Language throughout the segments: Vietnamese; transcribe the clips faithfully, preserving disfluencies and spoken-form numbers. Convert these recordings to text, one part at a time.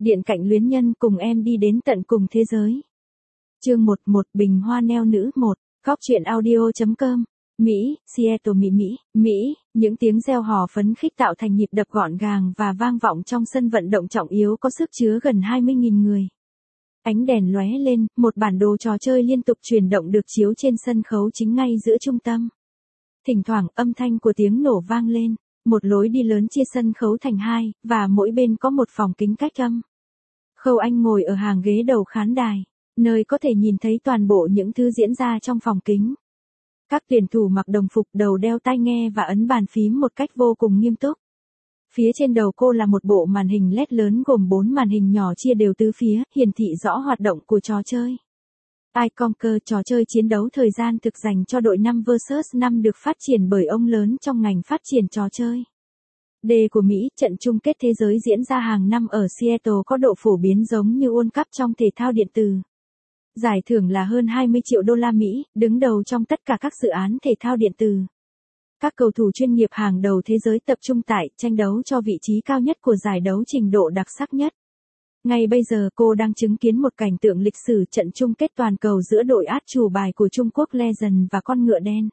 Điện cạnh luyến nhân cùng em đi đến tận cùng thế giới. Chương một một Bình hoa neo nữ một, góc truyện audio.com. Mỹ, Seattle Mỹ Mỹ, Mỹ, những tiếng reo hò phấn khích tạo thành nhịp đập gọn gàng và vang vọng trong sân vận động trọng yếu có sức chứa gần hai mươi nghìn người. Ánh đèn lóe lên, một bản đồ trò chơi liên tục chuyển động được chiếu trên sân khấu chính ngay giữa trung tâm. Thỉnh thoảng âm thanh của tiếng nổ vang lên, một lối đi lớn chia sân khấu thành hai, và mỗi bên có một phòng kính cách âm. Khâu Anh ngồi ở hàng ghế đầu khán đài, nơi có thể nhìn thấy toàn bộ những thứ diễn ra trong phòng kính. Các tuyển thủ mặc đồng phục, đầu đeo tai nghe và ấn bàn phím một cách vô cùng nghiêm túc. Phía trên đầu cô là một bộ màn hình led lớn gồm bốn màn hình nhỏ chia đều tứ phía, hiển thị rõ hoạt động của trò chơi. I Conquer, trò chơi chiến đấu thời gian thực dành cho đội năm versus năm được phát triển bởi ông lớn trong ngành phát triển trò chơi. D của Mỹ, trận chung kết thế giới diễn ra hàng năm ở Seattle có độ phổ biến giống như World Cup trong thể thao điện tử. Giải thưởng là hơn hai mươi triệu đô la Mỹ, đứng đầu trong tất cả các dự án thể thao điện tử. Các cầu thủ chuyên nghiệp hàng đầu thế giới tập trung tại tranh đấu cho vị trí cao nhất của giải đấu trình độ đặc sắc nhất. Ngay bây giờ cô đang chứng kiến một cảnh tượng lịch sử trận chung kết toàn cầu giữa đội át chủ bài của Trung Quốc Legend và con ngựa đen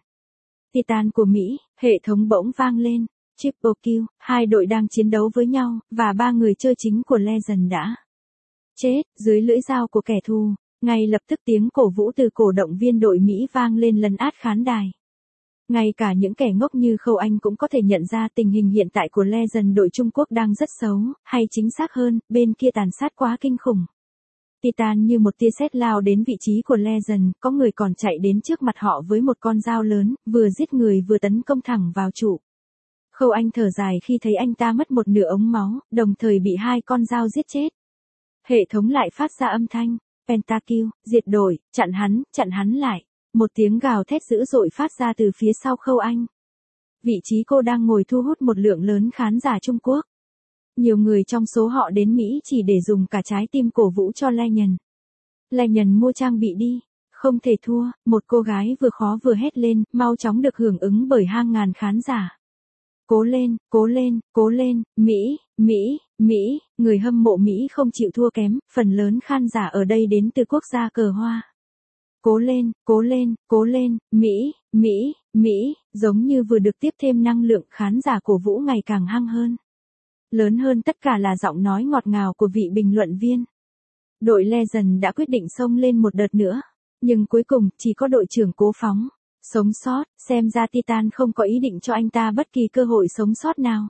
Titan của Mỹ. Hệ thống bỗng vang lên, Triple Kill, hai đội đang chiến đấu với nhau, và ba người chơi chính của Legend đã chết dưới lưỡi dao của kẻ thù. Ngay lập tức tiếng cổ vũ từ cổ động viên đội Mỹ vang lên lấn át khán đài. Ngay cả những kẻ ngốc như Khâu Anh cũng có thể nhận ra tình hình hiện tại của Legend đội Trung Quốc đang rất xấu, hay chính xác hơn, bên kia tàn sát quá kinh khủng. Titan như một tia sét lao đến vị trí của Legend, có người còn chạy đến trước mặt họ với một con dao lớn, vừa giết người vừa tấn công thẳng vào trụ. Khâu Anh thở dài khi thấy anh ta mất một nửa ống máu, đồng thời bị hai con dao giết chết. Hệ thống lại phát ra âm thanh, Pentakill, diệt đội, chặn hắn, chặn hắn lại. Một tiếng gào thét dữ dội phát ra từ phía sau Khâu Anh. Vị trí cô đang ngồi thu hút một lượng lớn khán giả Trung Quốc. Nhiều người trong số họ đến Mỹ chỉ để dùng cả trái tim cổ vũ cho Legend. Legend mua trang bị đi, không thể thua, một cô gái vừa khó vừa hét lên, mau chóng được hưởng ứng bởi hàng ngàn khán giả. Cố lên, cố lên, cố lên, Mỹ, Mỹ, Mỹ, người hâm mộ Mỹ không chịu thua kém, phần lớn khán giả ở đây đến từ quốc gia cờ hoa. Cố lên, cố lên, cố lên, Mỹ, Mỹ, Mỹ, giống như vừa được tiếp thêm năng lượng, khán giả cổ vũ ngày càng hăng hơn. Lớn hơn tất cả là giọng nói ngọt ngào của vị bình luận viên. Đội Legend đã quyết định xông lên một đợt nữa, nhưng cuối cùng chỉ có đội trưởng Cố Phóng sống sót, xem ra Titan không có ý định cho anh ta bất kỳ cơ hội sống sót nào.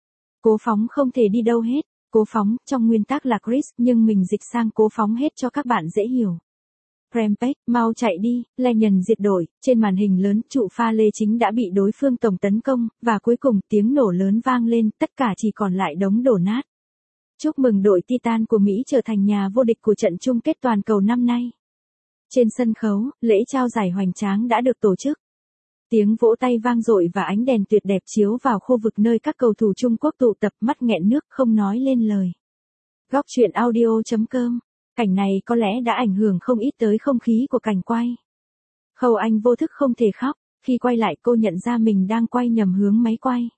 Cố Phóng không thể đi đâu hết, Cố Phóng trong nguyên tắc là Chris, nhưng mình dịch sang Cố Phóng hết cho các bạn dễ hiểu. Rampage, mau chạy đi, Legend diệt đội. Trên màn hình lớn, trụ pha lê chính đã bị đối phương tổng tấn công, và cuối cùng tiếng nổ lớn vang lên, tất cả chỉ còn lại đống đổ nát. Chúc mừng đội Titan của Mỹ trở thành nhà vô địch của trận chung kết toàn cầu năm nay. Trên sân khấu, lễ trao giải hoành tráng đã được tổ chức. Tiếng vỗ tay vang dội và ánh đèn tuyệt đẹp chiếu vào khu vực nơi các cầu thủ Trung Quốc tụ tập, mắt nghẹn nước không nói lên lời. Góc truyện audio.com. Cảnh này có lẽ đã ảnh hưởng không ít tới không khí của cảnh quay. Khâu Anh vô thức không thể khóc, khi quay lại cô nhận ra mình đang quay nhầm hướng máy quay.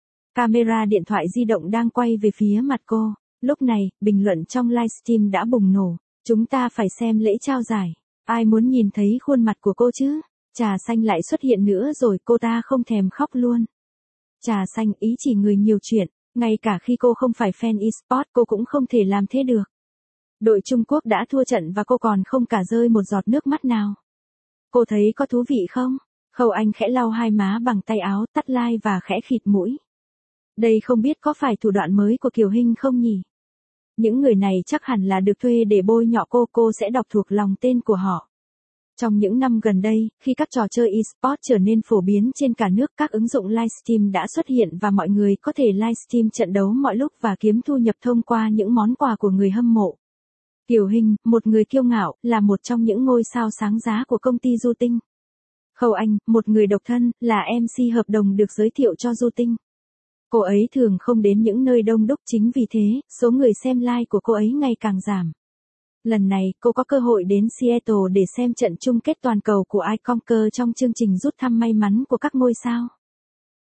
Camera điện thoại di động đang quay về phía mặt cô. Lúc này, bình luận trong livestream đã bùng nổ. Chúng ta phải xem lễ trao giải. Ai muốn nhìn thấy khuôn mặt của cô chứ? Trà xanh lại xuất hiện nữa rồi, cô ta không thèm khóc luôn. Trà xanh ý chỉ người nhiều chuyện, ngay cả khi cô không phải fan eSport cô cũng không thể làm thế được. Đội Trung Quốc đã thua trận và cô còn không cả rơi một giọt nước mắt nào. Cô thấy có thú vị không? Khâu Anh khẽ lau hai má bằng tay áo, tắt like và khẽ khịt mũi. Đây không biết có phải thủ đoạn mới của Kiều Hinh không nhỉ? Những người này chắc hẳn là được thuê để bôi nhọ cô, cô sẽ đọc thuộc lòng tên của họ. Trong những năm gần đây, khi các trò chơi eSport trở nên phổ biến trên cả nước, các ứng dụng livestream đã xuất hiện và mọi người có thể livestream trận đấu mọi lúc và kiếm thu nhập thông qua những món quà của người hâm mộ. Kiều Hinh, một người kiêu ngạo, là một trong những ngôi sao sáng giá của công ty Du Tinh. Khâu Anh, một người độc thân, là em xê hợp đồng được giới thiệu cho Du Tinh. Cô ấy thường không đến những nơi đông đúc, chính vì thế, số người xem live của cô ấy ngày càng giảm. Lần này, cô có cơ hội đến Seattle để xem trận chung kết toàn cầu của I Conquer trong chương trình rút thăm may mắn của các ngôi sao.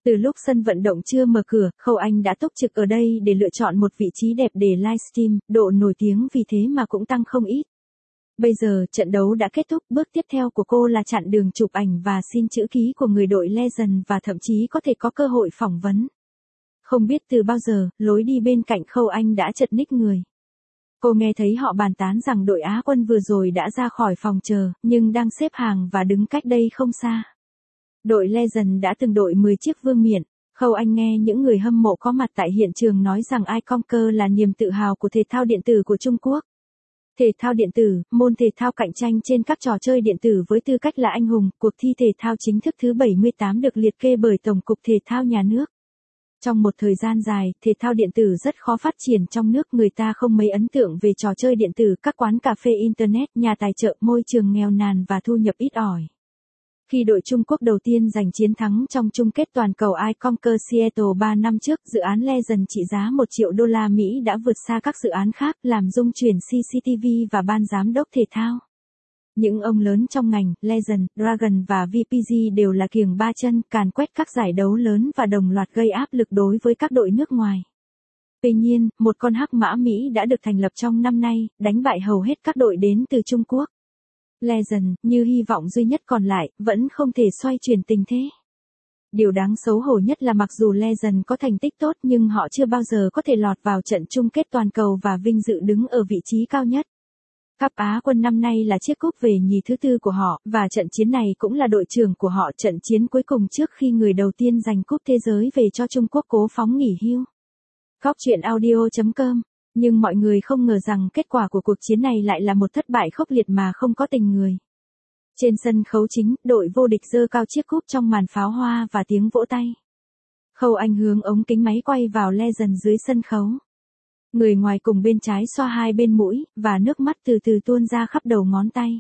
Từ lúc sân vận động chưa mở cửa, Khâu Anh đã túc trực ở đây để lựa chọn một vị trí đẹp để livestream, độ nổi tiếng vì thế mà cũng tăng không ít. Bây giờ, trận đấu đã kết thúc, bước tiếp theo của cô là chặn đường chụp ảnh và xin chữ ký của người đội Legend và thậm chí có thể có cơ hội phỏng vấn. Không biết từ bao giờ, lối đi bên cạnh Khâu Anh đã chật ních người. Cô nghe thấy họ bàn tán rằng đội Á quân vừa rồi đã ra khỏi phòng chờ, nhưng đang xếp hàng và đứng cách đây không xa. Đội Legend đã từng đội mười chiếc vương miện. Khâu Anh nghe những người hâm mộ có mặt tại hiện trường nói rằng iConquer là niềm tự hào của thể thao điện tử của Trung Quốc. Thể thao điện tử, môn thể thao cạnh tranh trên các trò chơi điện tử với tư cách là anh hùng, cuộc thi thể thao chính thức thứ bảy mươi tám được liệt kê bởi Tổng cục Thể thao Nhà nước. Trong một thời gian dài, thể thao điện tử rất khó phát triển trong nước, người ta không mấy ấn tượng về trò chơi điện tử, các quán cà phê internet, nhà tài trợ, môi trường nghèo nàn và thu nhập ít ỏi. Khi đội Trung Quốc đầu tiên giành chiến thắng trong chung kết toàn cầu iConquer Seattle ba năm trước, dự án Legend trị giá một triệu đô la Mỹ đã vượt xa các dự án khác, làm rung chuyển xê xê tê vê và ban giám đốc thể thao. Những ông lớn trong ngành, Legend, Dragon và vê pê giê đều là kiềng ba chân, càn quét các giải đấu lớn và đồng loạt gây áp lực đối với các đội nước ngoài. Tuy nhiên, một con hắc mã Mỹ đã được thành lập trong năm nay, đánh bại hầu hết các đội đến từ Trung Quốc. Legend, như hy vọng duy nhất còn lại, vẫn không thể xoay chuyển tình thế. Điều đáng xấu hổ nhất là mặc dù Legend có thành tích tốt nhưng họ chưa bao giờ có thể lọt vào trận chung kết toàn cầu và vinh dự đứng ở vị trí cao nhất. Cup Á quân năm nay là chiếc cúp về nhì thứ tư của họ, và trận chiến này cũng là đội trưởng của họ, trận chiến cuối cùng trước khi người đầu tiên giành cúp thế giới về cho Trung Quốc cố phóng nghỉ hưu. Góc truyện audio chấm com. Nhưng mọi người không ngờ rằng kết quả của cuộc chiến này lại là một thất bại khốc liệt mà không có tình người. Trên sân khấu chính, đội vô địch giơ cao chiếc cúp trong màn pháo hoa và tiếng vỗ tay. Khâu Anh hướng ống kính máy quay vào Legend dưới sân khấu. Người ngoài cùng bên trái xoa hai bên mũi, và nước mắt từ từ tuôn ra khắp đầu ngón tay.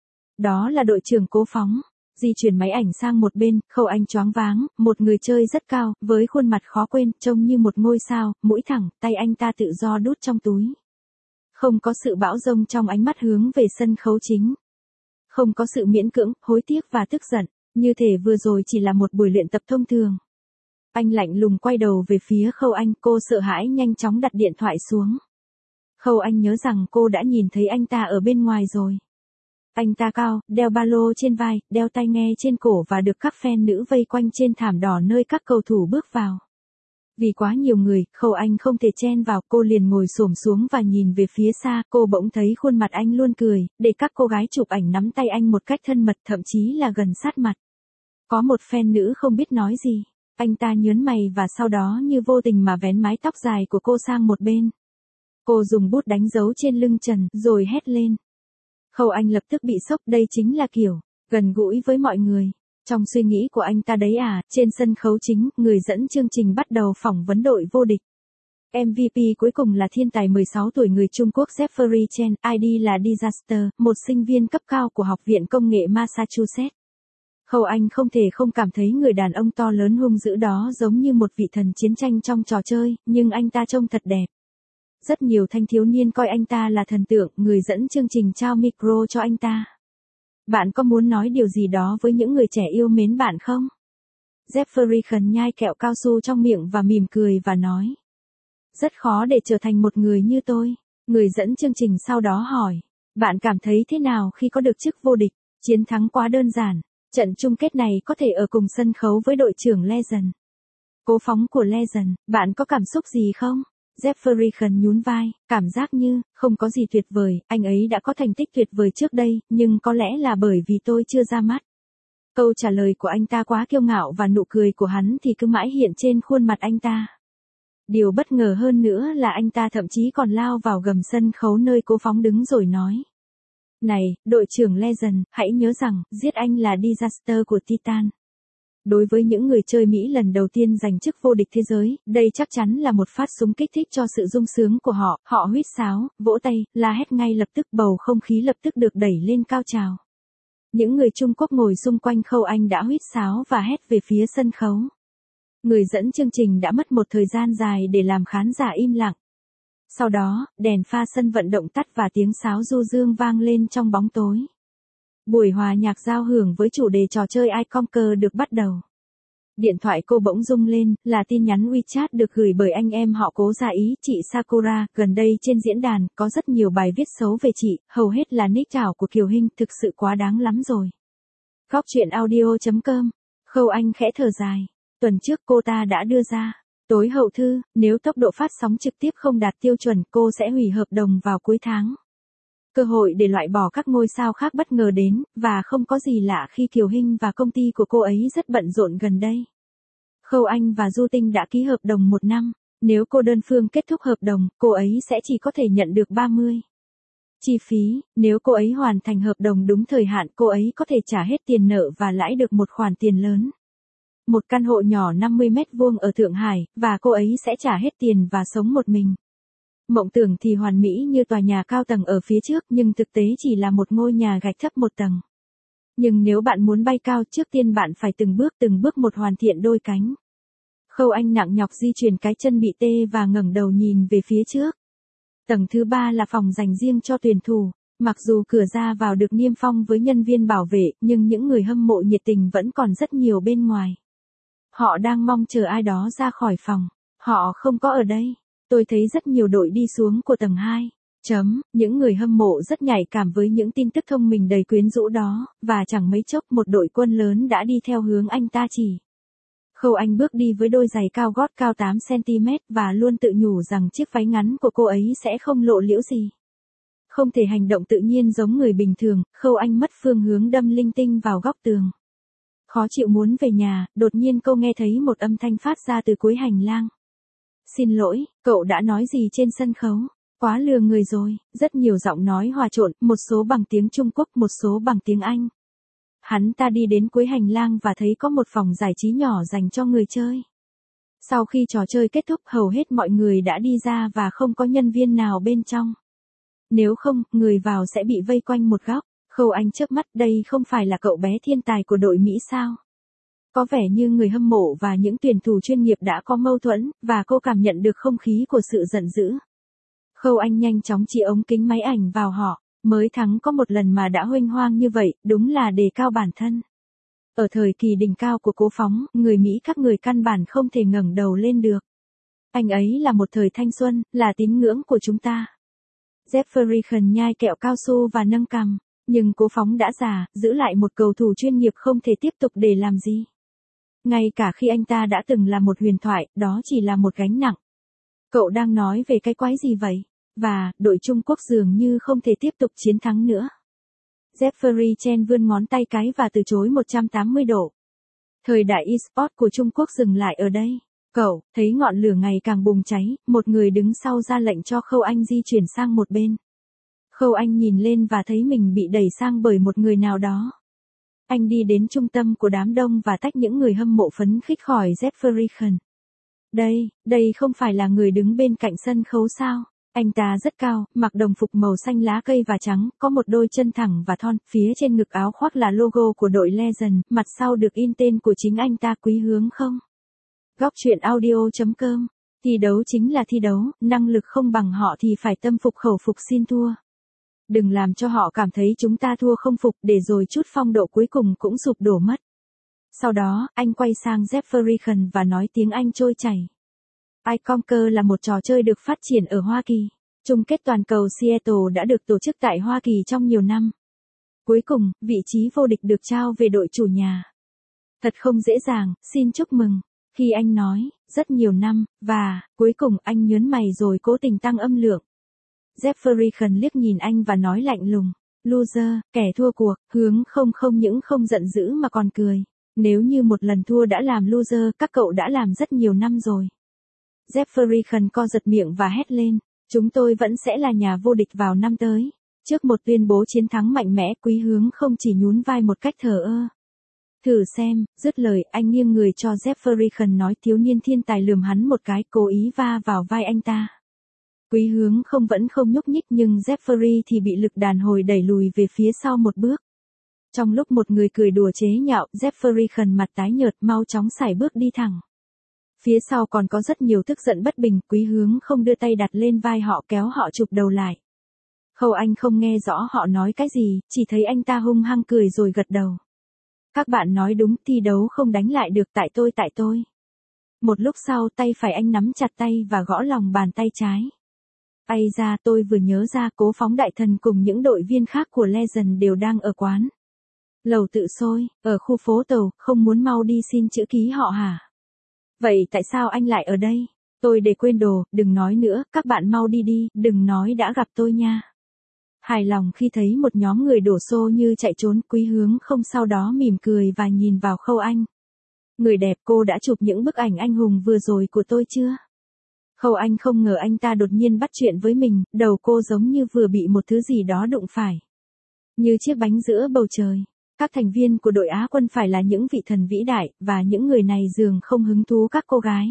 Đó là đội trưởng Cố Phóng. Di chuyển máy ảnh sang một bên, Khâu Anh choáng váng, một người chơi rất cao, với khuôn mặt khó quên, trông như một ngôi sao, mũi thẳng, tay anh ta tự do đút trong túi. Không có sự bão dông trong ánh mắt hướng về sân khấu chính. Không có sự miễn cưỡng, hối tiếc và tức giận, như thể vừa rồi chỉ là một buổi luyện tập thông thường. Anh lạnh lùng quay đầu về phía Khâu Anh, cô sợ hãi nhanh chóng đặt điện thoại xuống. Khâu Anh nhớ rằng cô đã nhìn thấy anh ta ở bên ngoài rồi. Anh ta cao, đeo ba lô trên vai, đeo tai nghe trên cổ và được các fan nữ vây quanh trên thảm đỏ nơi các cầu thủ bước vào. Vì quá nhiều người, Khâu Anh không thể chen vào, cô liền ngồi xổm xuống và nhìn về phía xa, cô bỗng thấy khuôn mặt anh luôn cười, để các cô gái chụp ảnh nắm tay anh một cách thân mật, thậm chí là gần sát mặt. Có một fan nữ không biết nói gì, anh ta nhớn mày và sau đó như vô tình mà vén mái tóc dài của cô sang một bên. Cô dùng bút đánh dấu trên lưng trần, rồi hét lên. Khâu Anh lập tức bị sốc, đây chính là kiểu gần gũi với mọi người. Trong suy nghĩ của anh ta đấy à, trên sân khấu chính, người dẫn chương trình bắt đầu phỏng vấn đội vô địch. em vê pê cuối cùng là thiên tài mười sáu tuổi người Trung Quốc Jeffrey Chen, i đê là Disaster, một sinh viên cấp cao của Học viện Công nghệ Massachusetts. Khâu Anh không thể không cảm thấy người đàn ông to lớn hung dữ đó giống như một vị thần chiến tranh trong trò chơi, nhưng anh ta trông thật đẹp. Rất nhiều thanh thiếu niên coi anh ta là thần tượng, người dẫn chương trình trao micro cho anh ta. Bạn có muốn nói điều gì đó với những người trẻ yêu mến bạn không? Jeffrey khần nhai kẹo cao su trong miệng và mỉm cười và nói. Rất khó để trở thành một người như tôi. Người dẫn chương trình sau đó hỏi. Bạn cảm thấy thế nào khi có được chức vô địch? Chiến thắng quá đơn giản. Trận chung kết này có thể ở cùng sân khấu với đội trưởng Legend. Cố Phóng của Legend, bạn có cảm xúc gì không? Jeffrey khần nhún vai, cảm giác như, không có gì tuyệt vời, anh ấy đã có thành tích tuyệt vời trước đây, nhưng có lẽ là bởi vì tôi chưa ra mắt. Câu trả lời của anh ta quá kiêu ngạo và nụ cười của hắn thì cứ mãi hiện trên khuôn mặt anh ta. Điều bất ngờ hơn nữa là anh ta thậm chí còn lao vào gầm sân khấu nơi Cố Phóng đứng rồi nói. Này, đội trưởng Legend, hãy nhớ rằng, giết anh là Disaster của Titan. Đối với những người chơi Mỹ lần đầu tiên giành chức vô địch thế giới, đây chắc chắn là một phát súng kích thích cho sự sung sướng của họ, họ huýt sáo, vỗ tay, la hét ngay lập tức, bầu không khí lập tức được đẩy lên cao trào. Những người Trung Quốc ngồi xung quanh Khâu Anh đã huýt sáo và hét về phía sân khấu. Người dẫn chương trình đã mất một thời gian dài để làm khán giả im lặng. Sau đó, đèn pha sân vận động tắt và tiếng sáo du dương vang lên trong bóng tối. Buổi hòa nhạc giao hưởng với chủ đề trò chơi iConquer được bắt đầu. Điện thoại cô bỗng rung lên, là tin nhắn WeChat được gửi bởi anh em họ Cố Gia Ý, chị Sakura. Gần đây trên diễn đàn, có rất nhiều bài viết xấu về chị, hầu hết là nick ảo của Kiều Hinh, thực sự quá đáng lắm rồi. Góc chuyện audio chấm com. Khâu Anh khẽ thở dài. Tuần trước cô ta đã đưa ra tối hậu thư, nếu tốc độ phát sóng trực tiếp không đạt tiêu chuẩn, cô sẽ hủy hợp đồng vào cuối tháng. Cơ hội để loại bỏ các ngôi sao khác bất ngờ đến, và không có gì lạ khi Kiều Hinh và công ty của cô ấy rất bận rộn gần đây. Khâu Anh và Du Tinh đã ký hợp đồng một năm, nếu cô đơn phương kết thúc hợp đồng, cô ấy sẽ chỉ có thể nhận được ba mươi. Chi phí, nếu cô ấy hoàn thành hợp đồng đúng thời hạn, cô ấy có thể trả hết tiền nợ và lãi được một khoản tiền lớn. Một căn hộ nhỏ năm mươi mét vuông ở Thượng Hải, và cô ấy sẽ trả hết tiền và sống một mình. Mộng tưởng thì hoàn mỹ như tòa nhà cao tầng ở phía trước, nhưng thực tế chỉ là một ngôi nhà gạch thấp một tầng. Nhưng nếu bạn muốn bay cao, trước tiên bạn phải từng bước từng bước một hoàn thiện đôi cánh. Khâu Anh nặng nhọc di chuyển cái chân bị tê và ngẩng đầu nhìn về phía trước. Tầng thứ ba là phòng dành riêng cho tuyển thủ. Mặc dù cửa ra vào được niêm phong với nhân viên bảo vệ, nhưng những người hâm mộ nhiệt tình vẫn còn rất nhiều bên ngoài. Họ đang mong chờ ai đó ra khỏi phòng. Họ không có ở đây. Tôi thấy rất nhiều đội đi xuống của tầng hai. Chấm, những người hâm mộ rất nhạy cảm với những tin tức thông minh đầy quyến rũ đó, và chẳng mấy chốc một đội quân lớn đã đi theo hướng anh ta chỉ. Khâu Anh bước đi với đôi giày cao gót cao tám xăng ti mét và luôn tự nhủ rằng chiếc váy ngắn của cô ấy sẽ không lộ liễu gì. Không thể hành động tự nhiên giống người bình thường, Khâu Anh mất phương hướng đâm linh tinh vào góc tường. Khó chịu muốn về nhà, đột nhiên cô nghe thấy một âm thanh phát ra từ cuối hành lang. Xin lỗi, cậu đã nói gì trên sân khấu? Quá lừa người rồi, rất nhiều giọng nói hòa trộn, một số bằng tiếng Trung Quốc, một số bằng tiếng Anh. Hắn ta đi đến cuối hành lang và thấy có một phòng giải trí nhỏ dành cho người chơi. Sau khi trò chơi kết thúc, hầu hết mọi người đã đi ra và không có nhân viên nào bên trong. Nếu không, người vào sẽ bị vây quanh một góc. Khâu Anh chớp mắt, đây không phải là cậu bé thiên tài của đội Mỹ sao? Có vẻ như người hâm mộ và những tuyển thủ chuyên nghiệp đã có mâu thuẫn, và cô cảm nhận được không khí của sự giận dữ. Khâu Anh nhanh chóng chỉ ống kính máy ảnh vào họ. Mới thắng có một lần mà đã huênh hoang như vậy, đúng là đề cao bản thân. Ở thời kỳ đỉnh cao của Cố Phóng, người Mỹ các người căn bản không thể ngẩng đầu lên được. Anh ấy là một thời thanh xuân, là tín ngưỡng của chúng ta. Jeffrey Khẩn nhai kẹo cao su và nâng cằm, nhưng Cố Phóng đã già, giữ lại một cầu thủ chuyên nghiệp không thể tiếp tục để làm gì. Ngay cả khi anh ta đã từng là một huyền thoại, đó chỉ là một gánh nặng. Cậu đang nói về cái quái gì vậy? Và, đội Trung Quốc dường như không thể tiếp tục chiến thắng nữa. Jeffrey Chen vươn ngón tay cái và từ chối một trăm tám mươi độ. Thời đại eSports của Trung Quốc dừng lại ở đây. Cậu, thấy ngọn lửa ngày càng bùng cháy, một người đứng sau ra lệnh cho Khâu Anh di chuyển sang một bên. Khâu Anh nhìn lên và thấy mình bị đẩy sang bởi một người nào đó. Anh đi đến trung tâm của đám đông và tách những người hâm mộ phấn khích khỏi Jeffrey Khẩn. Đây, đây không phải là người đứng bên cạnh sân khấu sao? Anh ta rất cao, mặc đồng phục màu xanh lá cây và trắng, có một đôi chân thẳng và thon, phía trên ngực áo khoác là logo của đội Legend, mặt sau được in tên của chính anh ta. Quý hướng không? Góc chuyện audio chấm com. Thi đấu chính là thi đấu, năng lực không bằng họ thì phải tâm phục khẩu phục xin thua. Đừng làm cho họ cảm thấy chúng ta thua không phục, để rồi chút phong độ cuối cùng cũng sụp đổ mất. Sau đó, anh quay sang Jeffrey Khẩn và nói tiếng Anh trôi chảy. I Conquer là một trò chơi được phát triển ở Hoa Kỳ. Chung kết toàn cầu Seattle đã được tổ chức tại Hoa Kỳ trong nhiều năm. Cuối cùng, vị trí vô địch được trao về đội chủ nhà. Thật không dễ dàng, xin chúc mừng. Khi anh nói, rất nhiều năm, và, cuối cùng anh nhớn mày rồi cố tình tăng âm lượng. Jeffrey Khẩn liếc nhìn anh và nói lạnh lùng. Loser, kẻ thua cuộc, hướng không không những không giận dữ mà còn cười. Nếu như một lần thua đã làm loser, các cậu đã làm rất nhiều năm rồi. Jeffrey Khẩn co giật miệng và hét lên. Chúng tôi vẫn sẽ là nhà vô địch vào năm tới. Trước một tuyên bố chiến thắng mạnh mẽ, Quý hướng không chỉ nhún vai một cách thờ ơ. Thử xem, dứt lời, anh nghiêng người cho Jeffrey Khẩn nói. Thiếu niên thiên tài lườm hắn một cái, cố ý va vào vai anh ta. Quý hướng không vẫn không nhúc nhích, nhưng Jeffrey thì bị lực đàn hồi đẩy lùi về phía sau một bước. Trong lúc một người cười đùa chế nhạo, Jeffrey Khẩn mặt tái nhợt mau chóng sải bước đi thẳng. Phía sau còn có rất nhiều tức giận bất bình. Quý hướng không đưa tay đặt lên vai họ, kéo họ chụp đầu lại. Khâu Anh không nghe rõ họ nói cái gì, chỉ thấy anh ta hung hăng cười rồi gật đầu. Các bạn nói đúng, thi đấu không đánh lại được, tại tôi tại tôi. Một lúc sau tay phải anh nắm chặt tay và gõ lòng bàn tay trái. Ây ra, tôi vừa nhớ ra Cố Phóng đại thần cùng những đội viên khác của Legend đều đang ở quán lẩu tự sôi, ở khu phố Tàu, không muốn mau đi xin chữ ký họ hả? Vậy tại sao anh lại ở đây? Tôi để quên đồ, đừng nói nữa, các bạn mau đi đi, đừng nói đã gặp tôi nha. Hài lòng khi thấy một nhóm người đổ xô như chạy trốn, Quý Hướng không sau đó mỉm cười và nhìn vào Khâu Anh. Người đẹp, cô đã chụp những bức ảnh anh hùng vừa rồi của tôi chưa? Khâu Anh không ngờ anh ta đột nhiên bắt chuyện với mình, đầu cô giống như vừa bị một thứ gì đó đụng phải. Như chiếc bánh giữa bầu trời. Các thành viên của đội Á quân phải là những vị thần vĩ đại, và những người này dường không hứng thú các cô gái.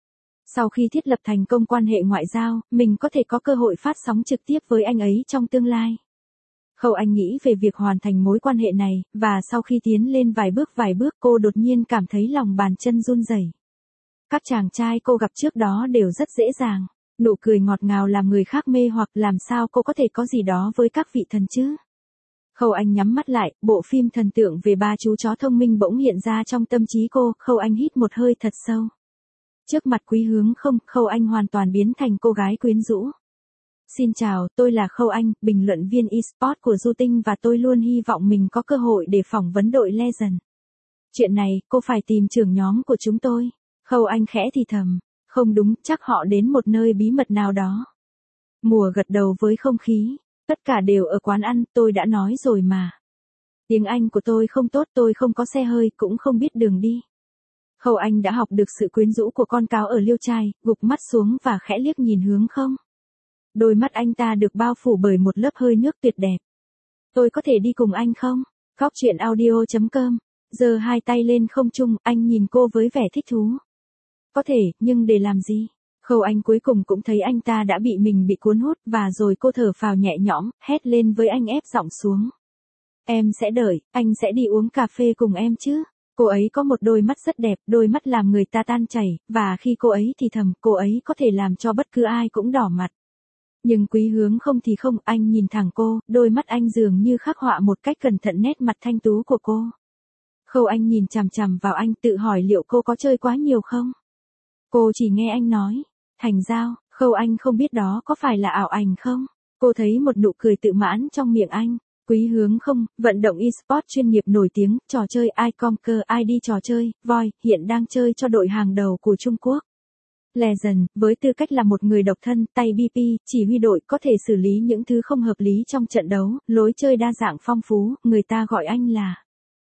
Sau khi thiết lập thành công quan hệ ngoại giao, mình có thể có cơ hội phát sóng trực tiếp với anh ấy trong tương lai. Khâu Anh nghĩ về việc hoàn thành mối quan hệ này, và sau khi tiến lên vài bước vài bước cô đột nhiên cảm thấy lòng bàn chân run rẩy. Các chàng trai cô gặp trước đó đều rất dễ dàng, nụ cười ngọt ngào làm người khác mê hoặc, làm sao cô có thể có gì đó với các vị thần chứ? Khâu Anh nhắm mắt lại, bộ phim thần tượng về ba chú chó thông minh bỗng hiện ra trong tâm trí cô, Khâu Anh hít một hơi thật sâu. Trước mặt Quý Hướng không, Khâu Anh hoàn toàn biến thành cô gái quyến rũ. Xin chào, tôi là Khâu Anh, bình luận viên eSports của Du Tinh và tôi luôn hy vọng mình có cơ hội để phỏng vấn đội Legend. Chuyện này, cô phải tìm trưởng nhóm của chúng tôi. Khâu Anh khẽ thì thầm, không đúng, chắc họ đến một nơi bí mật nào đó. Mùa gật đầu với không khí, tất cả đều ở quán ăn, tôi đã nói rồi mà. Tiếng Anh của tôi không tốt, tôi không có xe hơi, cũng không biết đường đi. Khâu Anh đã học được sự quyến rũ của con cáo ở Liêu Trai, gục mắt xuống và khẽ liếc nhìn Hướng không. Đôi mắt anh ta được bao phủ bởi một lớp hơi nước tuyệt đẹp. Tôi có thể đi cùng anh không? Góc truyện audio chấm com. Giơ hai tay lên không trung, anh nhìn cô với vẻ thích thú. Có thể, nhưng để làm gì? Khâu Anh cuối cùng cũng thấy anh ta đã bị mình bị cuốn hút, và rồi cô thở phào nhẹ nhõm, hét lên với anh ép giọng xuống. Em sẽ đợi, anh sẽ đi uống cà phê cùng em chứ. Cô ấy có một đôi mắt rất đẹp, đôi mắt làm người ta tan chảy, và khi cô ấy thì thầm, cô ấy có thể làm cho bất cứ ai cũng đỏ mặt. Nhưng Quý Hướng không thì không, anh nhìn thẳng cô, đôi mắt anh dường như khắc họa một cách cẩn thận nét mặt thanh tú của cô. Khâu Anh nhìn chằm chằm vào anh, tự hỏi liệu cô có chơi quá nhiều không? Cô chỉ nghe anh nói, thành giao, Khâu Anh không biết đó có phải là ảo ảnh không? Cô thấy một nụ cười tự mãn trong miệng anh. Quý Hướng không, vận động eSports chuyên nghiệp nổi tiếng, trò chơi iConquer i đê trò chơi, voi, hiện đang chơi cho đội hàng đầu của Trung Quốc. Legend, với tư cách là một người độc thân, tay bê pê, chỉ huy đội có thể xử lý những thứ không hợp lý trong trận đấu, lối chơi đa dạng phong phú, người ta gọi anh là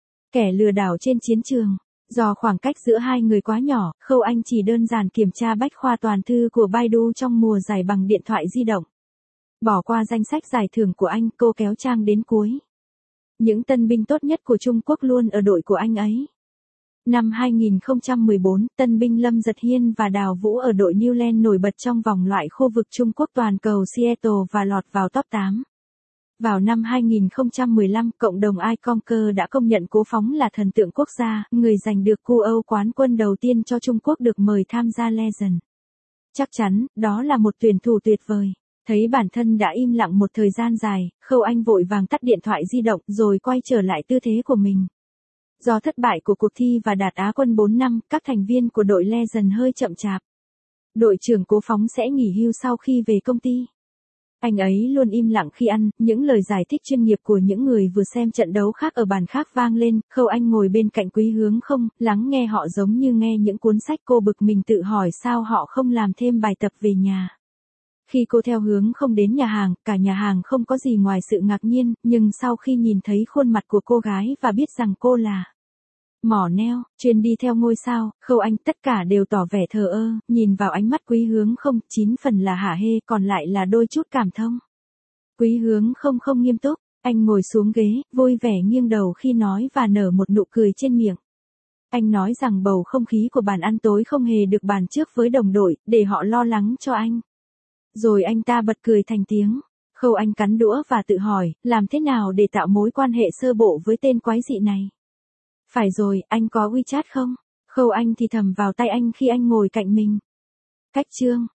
kẻ lừa đảo trên chiến trường. Do khoảng cách giữa hai người quá nhỏ, Khâu Anh chỉ đơn giản kiểm tra bách khoa toàn thư của Baidu trong mùa giải bằng điện thoại di động. Bỏ qua danh sách giải thưởng của anh, cô kéo trang đến cuối. Những tân binh tốt nhất của Trung Quốc luôn ở đội của anh ấy. Năm hai nghìn không trăm mười bốn, tân binh Lâm Giật Hiên và Đào Vũ ở đội Newland nổi bật trong vòng loại khu vực Trung Quốc toàn cầu Seattle và lọt vào top tám. Vào năm hai nghìn không trăm mười lăm, cộng đồng iConquer đã công nhận Cố Phóng là thần tượng quốc gia, người giành được cu Âu quán quân đầu tiên cho Trung Quốc được mời tham gia Legend. Chắc chắn, đó là một tuyển thủ tuyệt vời. Thấy bản thân đã im lặng một thời gian dài, Khâu Anh vội vàng tắt điện thoại di động rồi quay trở lại tư thế của mình. Do thất bại của cuộc thi và đạt Á quân bốn năm, các thành viên của đội Legend hơi chậm chạp. Đội trưởng Cố Phóng sẽ nghỉ hưu sau khi về công ty. Anh ấy luôn im lặng khi ăn, những lời giải thích chuyên nghiệp của những người vừa xem trận đấu khác ở bàn khác vang lên, Khâu Anh ngồi bên cạnh Quý Hướng không, lắng nghe họ giống như nghe những cuốn sách, cô bực mình tự hỏi sao họ không làm thêm bài tập về nhà. Khi cô theo Hướng không đến nhà hàng, cả nhà hàng không có gì ngoài sự ngạc nhiên, nhưng sau khi nhìn thấy khuôn mặt của cô gái và biết rằng cô là mỏ neo, chuyên đi theo ngôi sao, Khâu Anh tất cả đều tỏ vẻ thờ ơ, nhìn vào ánh mắt Quý Hướng không, chín phần là hả hê, còn lại là đôi chút cảm thông. Quý Hướng không không nghiêm túc, anh ngồi xuống ghế, vui vẻ nghiêng đầu khi nói và nở một nụ cười trên miệng. Anh nói rằng bầu không khí của bàn ăn tối không hề được bàn trước với đồng đội, để họ lo lắng cho anh. Rồi anh ta bật cười thành tiếng. Khâu Anh cắn đũa và tự hỏi, làm thế nào để tạo mối quan hệ sơ bộ với tên quái dị này? Phải rồi, anh có WeChat không? Khâu Anh thì thầm vào tay anh khi anh ngồi cạnh mình. Cách chương.